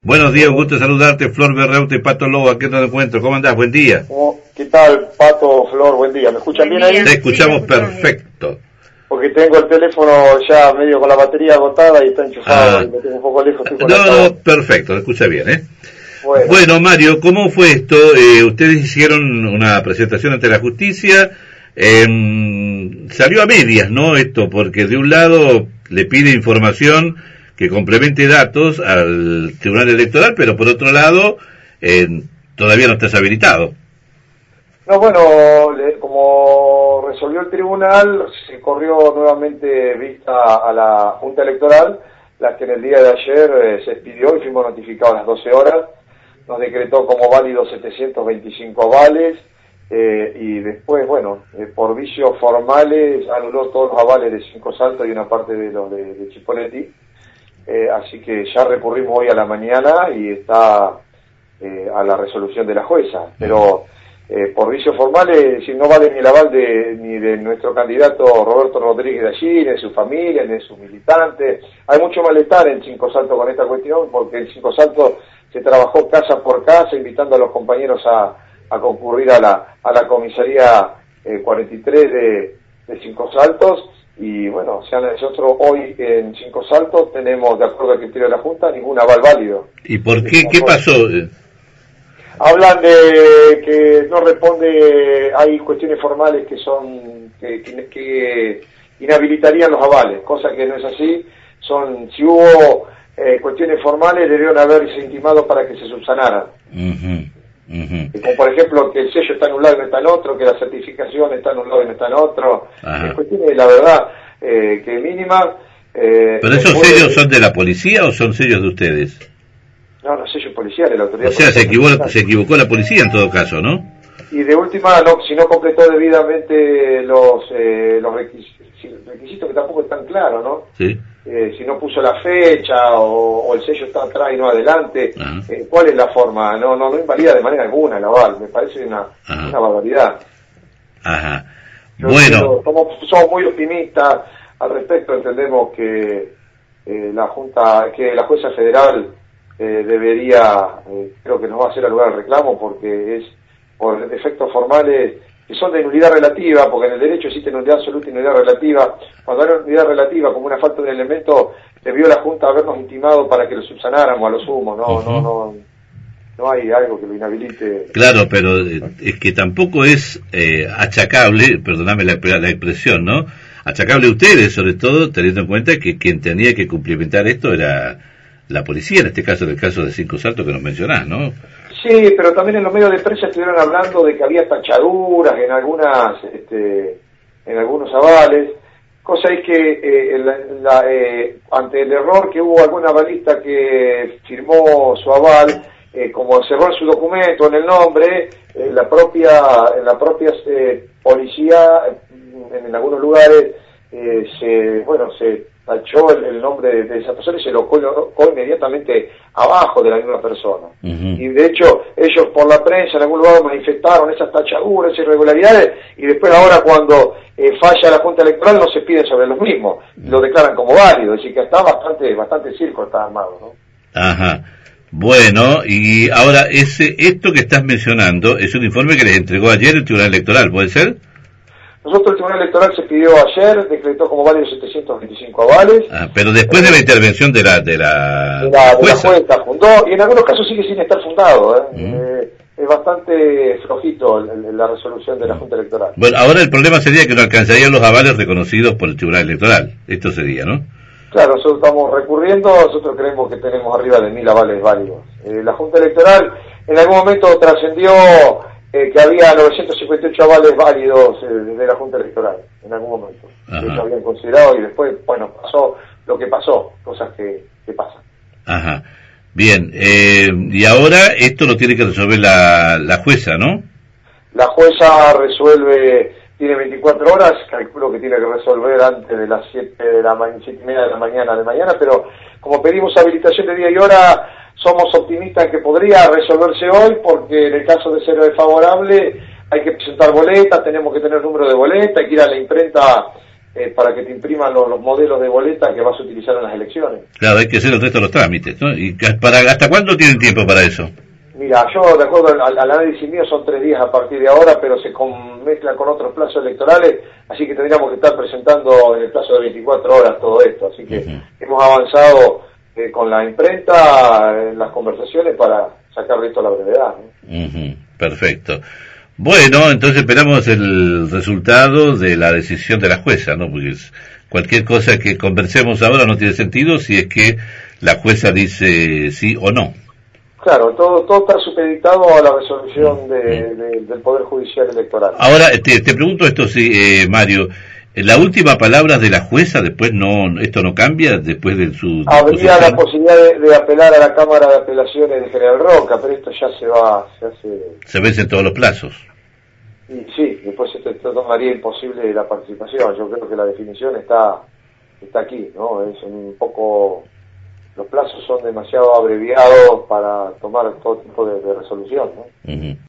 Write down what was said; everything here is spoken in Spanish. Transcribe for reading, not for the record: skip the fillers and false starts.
Buenos días, un gusto saludarte, Flor Berreute, Pato Lobo, aquí nos encuentro. ¿Cómo andás? Buen día. ¿Qué tal, Pato, Flor? Buen día. ¿Me escuchan bien ahí? Te escuchamos perfecto. Porque tengo el teléfono ya medio con la batería agotada y está enchufado, y lo tengo un poco lejos. No, perfecto, lo escucha bien, ¿eh? Bueno, Mario, ¿cómo fue esto? Ustedes hicieron una presentación ante la justicia, salió a medias, ¿no? Esto, porque de un lado le pide información que complemente datos al Tribunal Electoral, pero por otro lado, todavía no estás habilitado. No, bueno, como resolvió el tribunal, se corrió nuevamente vista a la Junta Electoral, la que en el día de ayer se expidió y fuimos notificados a las 12 horas, nos decretó como válidos 725 avales, y después, bueno, por vicios formales anuló todos los avales de Cinco Saltos y una parte de los de Chipoleti, así que ya recurrimos hoy a la mañana y está a la resolución de la jueza, pero por vicios formales, es decir, no vale ni el aval ni de nuestro candidato Roberto Rodríguez de allí, ni de su familia, ni de sus militantes. Hay mucho malestar en Cinco Saltos con esta cuestión, porque en Cinco Saltos se trabajó casa por casa, invitando a los compañeros a concurrir a la comisaría 43 de Cinco Saltos, y bueno, o sea, nosotros hoy en Cinco Saltos tenemos, de acuerdo al criterio de la Junta, ningún aval válido. ¿Y por qué? ¿Qué pasó? Hablan de que no responde, hay cuestiones formales que son que inhabilitarían los avales, cosa que no es así. Si hubo cuestiones formales, debieron haberse intimado para que se subsanaran. Como por ejemplo que el sello está en un lado y no está en otro, que la certificación está en un lado y no está en otro. Es cuestiones, la verdad, que mínima. ¿Pero esos sellos son de la policía o son sellos de ustedes? No, los sellos policiales, la autoridad. O sea, se equivocó la policía en todo caso, ¿no? Y de última, si no completó debidamente los requisitos, que tampoco están claros, ¿no? Sí. Si no puso la fecha o el sello está atrás y no adelante, ¿cuál es la forma? No invalida de manera alguna el aval, me parece una barbaridad. Bueno. Somos muy optimistas al respecto, entendemos que la jueza federal debería, creo que nos va a hacer al lugar el reclamo, porque es por efectos formales que son de nulidad relativa, porque en el derecho existe nulidad absoluta y nulidad relativa. Cuando hay nulidad relativa como una falta de un elemento, debió la Junta habernos intimado para que lo subsanáramos a lo sumo. No hay algo que lo inhabilite. Claro, pero es que tampoco es achacable, perdóname la expresión, ¿no? Achacable a ustedes, sobre todo teniendo en cuenta que quien tenía que cumplimentar esto era la policía, en este caso, del caso de Cinco Saltos que nos mencionás, ¿no? Sí, pero también en los medios de prensa estuvieron hablando de que había tachaduras en algunos avales, cosa es que ante el error que hubo algún avalista que firmó su aval, como cerró en su documento, en el nombre, la propia policía, en algunos lugares, se tachó el nombre de esa persona y se lo colocó inmediatamente abajo de la misma persona. Y de hecho, ellos por la prensa en algún lugar manifestaron esas tachaduras, esas irregularidades, y después ahora cuando falla la Junta Electoral no se piden sobre los mismos, lo declaran como válido, es decir que está bastante circo está armado, ¿no? Bueno, y ahora esto que estás mencionando es un informe que les entregó ayer el Tribunal Electoral, ¿puede ser? Nosotros el Tribunal Electoral se pidió ayer, decretó como válido 725 avales. Pero después de la intervención de la jueza fundó, y en algunos casos sigue sin estar fundado. Es bastante flojito la resolución de la Junta Electoral. Bueno, ahora el problema sería que no alcanzarían los avales reconocidos por el Tribunal Electoral. Esto sería, ¿no? Claro, nosotros estamos recurriendo, nosotros creemos que tenemos arriba de 1000 avales válidos. La Junta Electoral en algún momento trascendió que había 958 avales válidos de la Junta Electoral, en algún momento. Ellos habían considerado y después, bueno, pasó lo que pasó, cosas que pasan. Bien, y ahora esto lo tiene que resolver la jueza, ¿no? La jueza tiene 24 horas, calculo que tiene que resolver antes de las 7:30 de la mañana, pero como pedimos habilitación de día y hora, somos optimistas que podría resolverse hoy, porque en el caso de ser desfavorable hay que presentar boletas, tenemos que tener número de boleta, hay que ir a la imprenta para que te impriman los modelos de boleta que vas a utilizar en las elecciones. Claro, hay que hacer el resto de los trámites, ¿no? ¿Y hasta cuándo tienen tiempo para eso? Mira, yo de acuerdo al análisis mío son 3 días a partir de ahora, pero se mezclan con otros plazos electorales, así que tendríamos que estar presentando en el plazo de 24 horas todo esto. Así que hemos avanzado con la imprenta en las conversaciones para sacar de esto a la brevedad, ¿no? Perfecto. Bueno, entonces esperamos el resultado de la decisión de la jueza, ¿no? Porque cualquier cosa que conversemos ahora no tiene sentido si es que la jueza dice sí o no. Claro, todo está supeditado a la resolución del Poder Judicial Electoral. Ahora, te pregunto esto, sí, Mario, la última palabra de la jueza, después esto no cambia, después de su... Habría la posibilidad de apelar a la Cámara de Apelaciones de General Roca, pero esto ya se vencen todos los plazos. Y sí, después se tomaría imposible la participación. Yo creo que la definición está aquí, ¿no? Es un poco... Los plazos son demasiado abreviados para tomar todo tipo de resolución, ¿no?